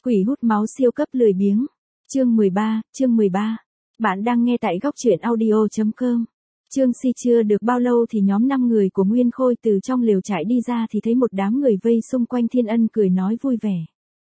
Quỷ hút máu siêu cấp lười biếng. Chương 13. Bạn đang nghe tại góc truyện audio.com. Chương Si chưa được bao lâu thì nhóm 5 người của Nguyên Khôi từ trong lều trại đi ra thì thấy một đám người vây xung quanh Thiên Ân cười nói vui vẻ.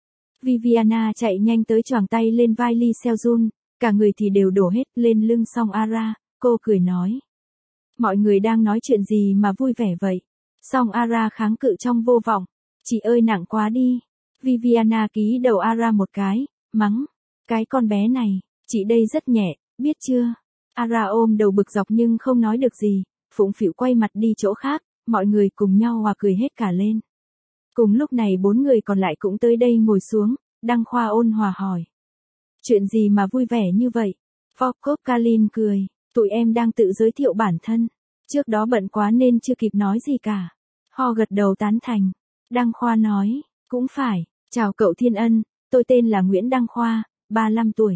Viviana chạy nhanh tới choàng tay lên vai Lee Seojun, cả người thì đều đổ hết lên lưng Song Ara, cô cười nói. Mọi người đang nói chuyện gì mà vui vẻ vậy? Song Ara kháng cự trong vô vọng. Chị ơi nặng quá đi. Viviana ký đầu Ara một cái, mắng. Cái con bé này, chị đây rất nhẹ, biết chưa? Ara ôm đầu bực dọc nhưng không nói được gì, phụng phịu quay mặt đi chỗ khác, mọi người cùng nhau hòa cười hết cả lên. Cùng lúc này 4 người còn lại cũng tới đây ngồi xuống, Đăng Khoa ôn hòa hỏi. Chuyện gì mà vui vẻ như vậy? Fokop Kalin cười, tụi em đang tự giới thiệu bản thân. Trước đó bận quá nên chưa kịp nói gì cả. Ho gật đầu tán thành. Đăng Khoa nói, cũng phải, chào cậu Thiên Ân, tôi tên là Nguyễn Đăng Khoa, 35 tuổi.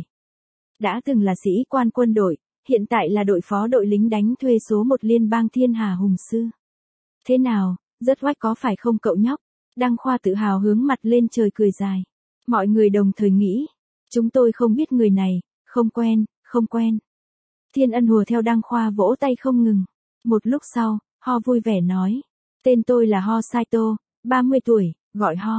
Đã từng là sĩ quan quân đội, hiện tại là đội phó đội lính đánh thuê số 1 liên bang Thiên Hà Hùng Sư. Thế nào, rất oách có phải không cậu nhóc? Đăng Khoa tự hào hướng mặt lên trời cười dài. Mọi người đồng thời nghĩ, chúng tôi không biết người này, không quen. Thiên Ân hùa theo Đăng Khoa vỗ tay không ngừng. Một lúc sau, Ho vui vẻ nói, tên tôi là Ho Saito, 30 tuổi, gọi Ho.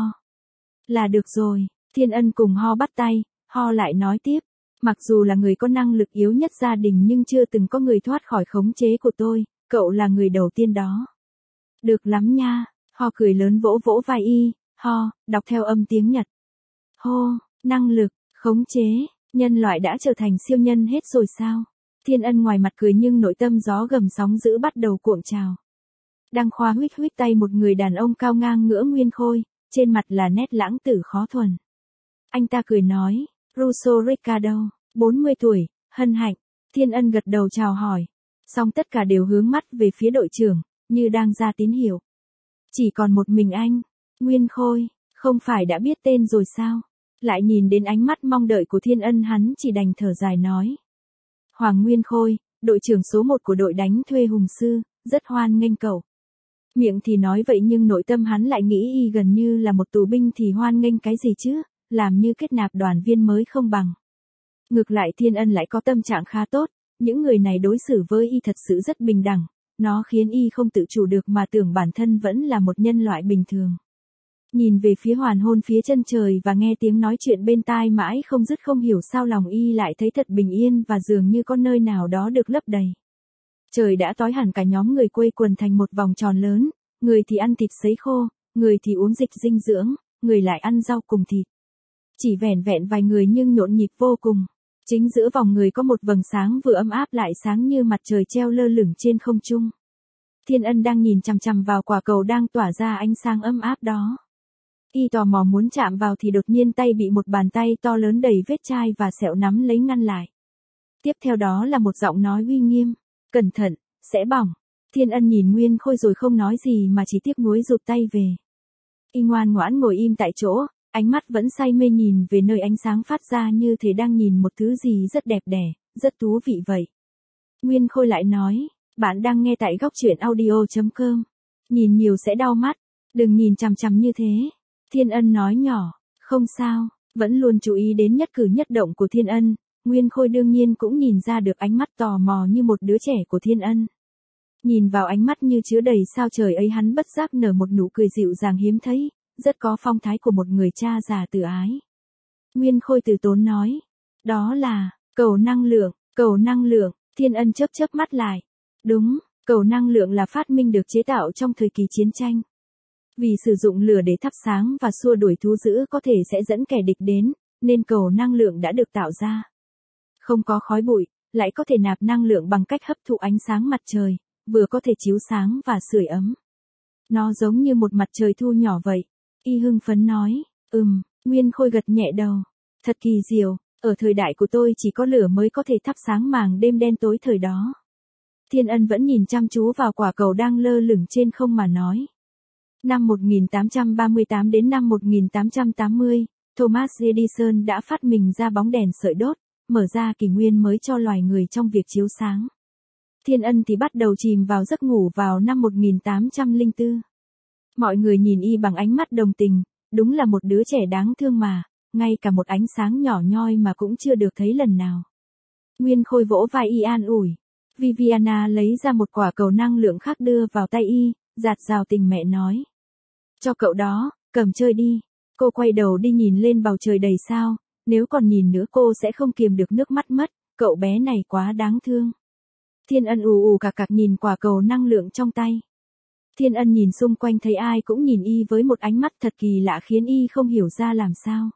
Là được rồi, Thiên Ân cùng Ho bắt tay, Ho lại nói tiếp, mặc dù là người có năng lực yếu nhất gia đình nhưng chưa từng có người thoát khỏi khống chế của tôi, cậu là người đầu tiên đó. Được lắm nha, Ho cười lớn vỗ vỗ vai y, Ho, đọc theo âm tiếng Nhật. Hô, năng lực, khống chế, nhân loại đã trở thành siêu nhân hết rồi sao? Thiên Ân ngoài mặt cười nhưng nội tâm gió gầm sóng dữ bắt đầu cuộn trào. Đăng Khoa huých tay một người đàn ông cao ngang ngửa Nguyên Khôi, trên mặt là nét lãng tử khó thuần. Anh ta cười nói, Russo Ricardo, 40 tuổi, hân hạnh. Thiên Ân gật đầu chào hỏi. Xong tất cả đều hướng mắt về phía đội trưởng, như đang ra tín hiệu. Chỉ còn một mình anh, Nguyên Khôi, không phải đã biết tên rồi sao? Lại nhìn đến ánh mắt mong đợi của Thiên Ân hắn chỉ đành thở dài nói. Hoàng Nguyên Khôi, đội trưởng số 1 của đội đánh thuê Hùng Sư, rất hoan nghênh cậu. Miệng thì nói vậy nhưng nội tâm hắn lại nghĩ y gần như là một tù binh thì hoan nghênh cái gì chứ, làm như kết nạp đoàn viên mới không bằng. Ngược lại Thiên Ân lại có tâm trạng khá tốt, những người này đối xử với y thật sự rất bình đẳng, nó khiến y không tự chủ được mà tưởng bản thân vẫn là một nhân loại bình thường. Nhìn về phía hoàn hôn phía chân trời và nghe tiếng nói chuyện bên tai mãi không dứt không hiểu sao lòng y lại thấy thật bình yên và dường như có nơi nào đó được lấp đầy. Trời đã tối hẳn cả nhóm người quây quần thành một vòng tròn lớn, người thì ăn thịt sấy khô, người thì uống dịch dinh dưỡng, người lại ăn rau cùng thịt. Chỉ vẻn vẹn vài người nhưng nhộn nhịp vô cùng. Chính giữa vòng người có một vầng sáng vừa ấm áp lại sáng như mặt trời treo lơ lửng trên không trung. Thiên Ân đang nhìn chằm chằm vào quả cầu đang tỏa ra ánh sáng ấm áp đó. Y tò mò muốn chạm vào thì đột nhiên tay bị một bàn tay to lớn đầy vết chai và sẹo nắm lấy ngăn lại. Tiếp theo đó là một giọng nói uy nghiêm. Cẩn thận, sẽ bỏng. Thiên Ân nhìn Nguyên Khôi rồi không nói gì mà chỉ tiếc nuối rụt tay về. Y ngoan ngoãn ngồi im tại chỗ, ánh mắt vẫn say mê nhìn về nơi ánh sáng phát ra như thể đang nhìn một thứ gì rất đẹp đẽ, rất thú vị vậy. Nguyên Khôi lại nói, bạn đang nghe tại góc truyện audio.com. Nhìn nhiều sẽ đau mắt, đừng nhìn chằm chằm như thế. Thiên Ân nói nhỏ, không sao, vẫn luôn chú ý đến nhất cử nhất động của Thiên Ân. Nguyên Khôi đương nhiên cũng nhìn ra được ánh mắt tò mò như một đứa trẻ của Thiên Ân. Nhìn vào ánh mắt như chứa đầy sao trời ấy hắn bất giác nở một nụ cười dịu dàng hiếm thấy, rất có phong thái của một người cha già từ ái. Nguyên Khôi từ tốn nói, đó là, cầu năng lượng, Thiên Ân chớp chớp mắt lại. Đúng, cầu năng lượng là phát minh được chế tạo trong thời kỳ chiến tranh. Vì sử dụng lửa để thắp sáng và xua đuổi thú dữ có thể sẽ dẫn kẻ địch đến, nên cầu năng lượng đã được tạo ra. Không có khói bụi, lại có thể nạp năng lượng bằng cách hấp thụ ánh sáng mặt trời, vừa có thể chiếu sáng và sưởi ấm. Nó giống như một mặt trời thu nhỏ vậy. Y hưng phấn nói, Nguyên Khôi gật nhẹ đầu. Thật kỳ diệu, ở thời đại của tôi chỉ có lửa mới có thể thắp sáng màng đêm đen tối thời đó. Thiên Ân vẫn nhìn chăm chú vào quả cầu đang lơ lửng trên không mà nói. Năm 1838 đến năm 1880, Thomas Edison đã phát minh ra bóng đèn sợi đốt, mở ra kỷ nguyên mới cho loài người trong việc chiếu sáng. Thiên Ân thì bắt đầu chìm vào giấc ngủ vào năm 1804. Mọi người nhìn y bằng ánh mắt đồng tình, đúng là một đứa trẻ đáng thương mà, ngay cả một ánh sáng nhỏ nhoi mà cũng chưa được thấy lần nào. Nguyên Khôi vỗ vai y an ủi. Viviana lấy ra một quả cầu năng lượng khác đưa vào tay y, dạt dào tình mẹ nói. Cho cậu đó, cầm chơi đi. Cô quay đầu đi nhìn lên bầu trời đầy sao, nếu còn nhìn nữa cô sẽ không kiềm được nước mắt mất, cậu bé này quá đáng thương. Thiên Ân ù ù cạc cạc nhìn quả cầu năng lượng trong tay. Thiên Ân nhìn xung quanh thấy ai cũng nhìn y với một ánh mắt thật kỳ lạ khiến y không hiểu ra làm sao.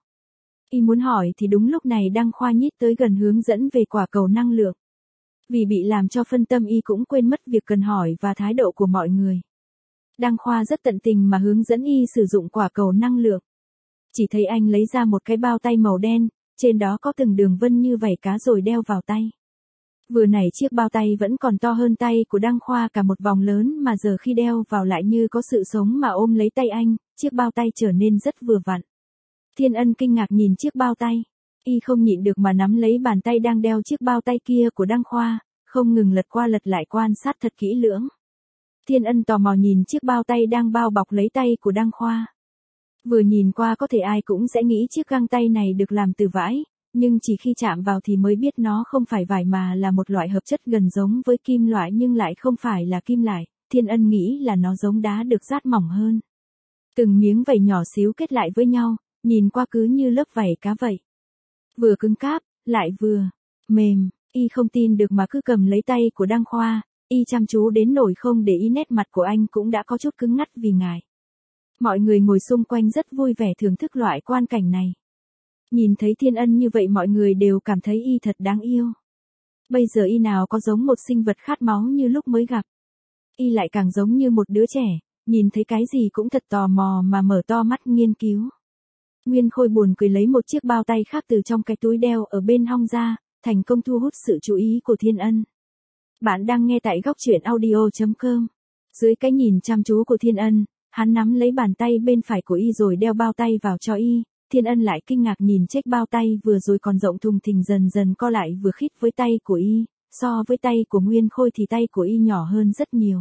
Y muốn hỏi thì đúng lúc này Đăng Khoa nhích tới gần hướng dẫn về quả cầu năng lượng. Vì bị làm cho phân tâm y cũng quên mất việc cần hỏi và thái độ của mọi người. Đăng Khoa rất tận tình mà hướng dẫn y sử dụng quả cầu năng lượng. Chỉ thấy anh lấy ra một cái bao tay màu đen, trên đó có từng đường vân như vảy cá rồi đeo vào tay. Vừa nãy chiếc bao tay vẫn còn to hơn tay của Đăng Khoa cả một vòng lớn mà giờ khi đeo vào lại như có sự sống mà ôm lấy tay anh, chiếc bao tay trở nên rất vừa vặn. Thiên Ân kinh ngạc nhìn chiếc bao tay, y không nhịn được mà nắm lấy bàn tay đang đeo chiếc bao tay kia của Đăng Khoa, không ngừng lật qua lật lại quan sát thật kỹ lưỡng. Thiên Ân tò mò nhìn chiếc bao tay đang bao bọc lấy tay của Đăng Khoa. Vừa nhìn qua có thể ai cũng sẽ nghĩ chiếc găng tay này được làm từ vải, nhưng chỉ khi chạm vào thì mới biết nó không phải vải mà là một loại hợp chất gần giống với kim loại nhưng lại không phải là kim loại. Thiên Ân nghĩ là nó giống đá được rát mỏng hơn. Từng miếng vảy nhỏ xíu kết lại với nhau, nhìn qua cứ như lớp vảy cá vậy. Vừa cứng cáp, lại vừa mềm, y không tin được mà cứ cầm lấy tay của Đăng Khoa, y chăm chú đến nỗi không để ý nét mặt của anh cũng đã có chút cứng ngắt vì ngại. Mọi người ngồi xung quanh rất vui vẻ thưởng thức loại quan cảnh này. Nhìn thấy Thiên Ân như vậy mọi người đều cảm thấy y thật đáng yêu. Bây giờ y nào có giống một sinh vật khát máu như lúc mới gặp. Y lại càng giống như một đứa trẻ, nhìn thấy cái gì cũng thật tò mò mà mở to mắt nghiên cứu. Nguyên Khôi buồn cười lấy một chiếc bao tay khác từ trong cái túi đeo ở bên hông ra, thành công thu hút sự chú ý của Thiên Ân. Bạn đang nghe tại góc truyện audio.com. Dưới cái nhìn chăm chú của Thiên Ân, hắn nắm lấy bàn tay bên phải của y rồi đeo bao tay vào cho y. Thiên Ân lại kinh ngạc nhìn chiếc bao tay vừa rồi còn rộng thùng thình dần dần co lại vừa khít với tay của y, so với tay của Nguyên Khôi thì tay của y nhỏ hơn rất nhiều.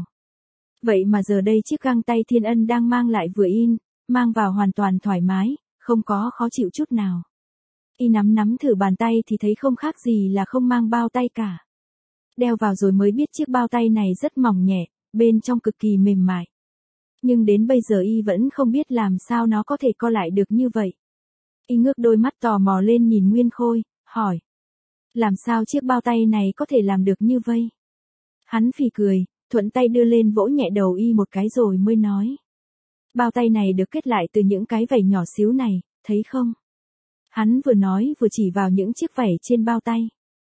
Vậy mà giờ đây chiếc găng tay Thiên Ân đang mang lại vừa in, mang vào hoàn toàn thoải mái, không có khó chịu chút nào. Y nắm thử bàn tay thì thấy không khác gì là không mang bao tay cả. Đeo vào rồi mới biết chiếc bao tay này rất mỏng nhẹ, bên trong cực kỳ mềm mại. Nhưng đến bây giờ y vẫn không biết làm sao nó có thể co lại được như vậy. Y ngước đôi mắt tò mò lên nhìn Nguyên Khôi, hỏi. Làm sao chiếc bao tay này có thể làm được như vậy? Hắn phì cười, thuận tay đưa lên vỗ nhẹ đầu y một cái rồi mới nói. Bao tay này được kết lại từ những cái vảy nhỏ xíu này, thấy không? Hắn vừa nói vừa chỉ vào những chiếc vảy trên bao tay.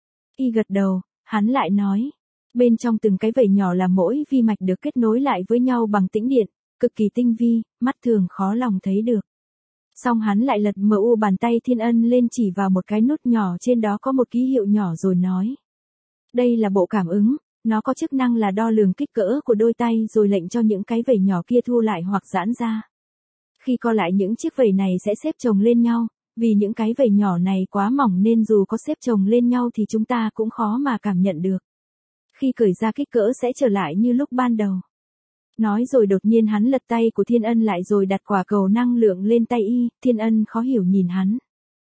Y gật đầu, hắn lại nói. Bên trong từng cái vảy nhỏ là mỗi vi mạch được kết nối lại với nhau bằng tĩnh điện, cực kỳ tinh vi, mắt thường khó lòng thấy được. Xong hắn lại lật mu bàn tay Thiên Ân lên chỉ vào một cái nút nhỏ trên đó có một ký hiệu nhỏ rồi nói. Đây là bộ cảm ứng, nó có chức năng là đo lường kích cỡ của đôi tay rồi lệnh cho những cái vảy nhỏ kia thu lại hoặc giãn ra. Khi co lại những chiếc vảy này sẽ xếp chồng lên nhau, vì những cái vảy nhỏ này quá mỏng nên dù có xếp chồng lên nhau thì chúng ta cũng khó mà cảm nhận được. Khi cởi ra kích cỡ sẽ trở lại như lúc ban đầu. Nói rồi đột nhiên hắn lật tay của Thiên Ân lại rồi đặt quả cầu năng lượng lên tay y, Thiên Ân khó hiểu nhìn hắn.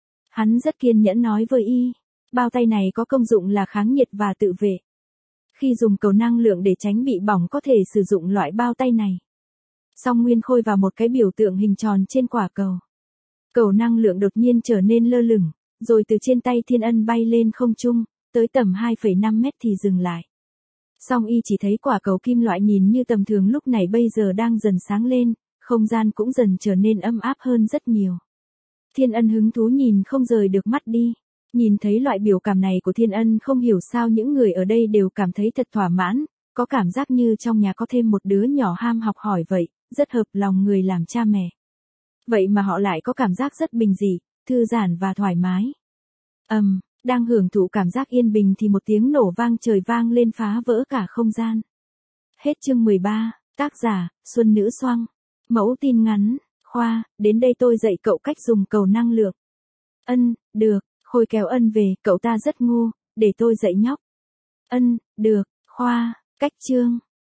Hắn rất kiên nhẫn nói với y, bao tay này có công dụng là kháng nhiệt và tự vệ. Khi dùng cầu năng lượng để tránh bị bỏng có thể sử dụng loại bao tay này. Xong Nguyên Khôi vào một cái biểu tượng hình tròn trên quả cầu. Cầu năng lượng đột nhiên trở nên lơ lửng, rồi từ trên tay Thiên Ân bay lên không trung, tới tầm 2,5 mét thì dừng lại. Xong y chỉ thấy quả cầu kim loại nhìn như tầm thường lúc này bây giờ đang dần sáng lên, không gian cũng dần trở nên ấm áp hơn rất nhiều. Thiên Ân hứng thú nhìn không rời được mắt đi. Nhìn thấy loại biểu cảm này của Thiên Ân không hiểu sao những người ở đây đều cảm thấy thật thỏa mãn, có cảm giác như trong nhà có thêm một đứa nhỏ ham học hỏi vậy, rất hợp lòng người làm cha mẹ. Vậy mà họ lại có cảm giác rất bình dị, thư giãn và thoải mái. Đang hưởng thụ cảm giác yên bình thì một tiếng nổ vang trời vang lên phá vỡ cả không gian. Hết chương 13, tác giả, Xuân Nữ Xoăng. Mẫu tin ngắn, Khoa, đến đây tôi dạy cậu cách dùng cầu năng lượng. Ân, được, Khôi kéo Ân về, cậu ta rất ngu, để tôi dạy nhóc. Ân, được, Khoa, cách chương.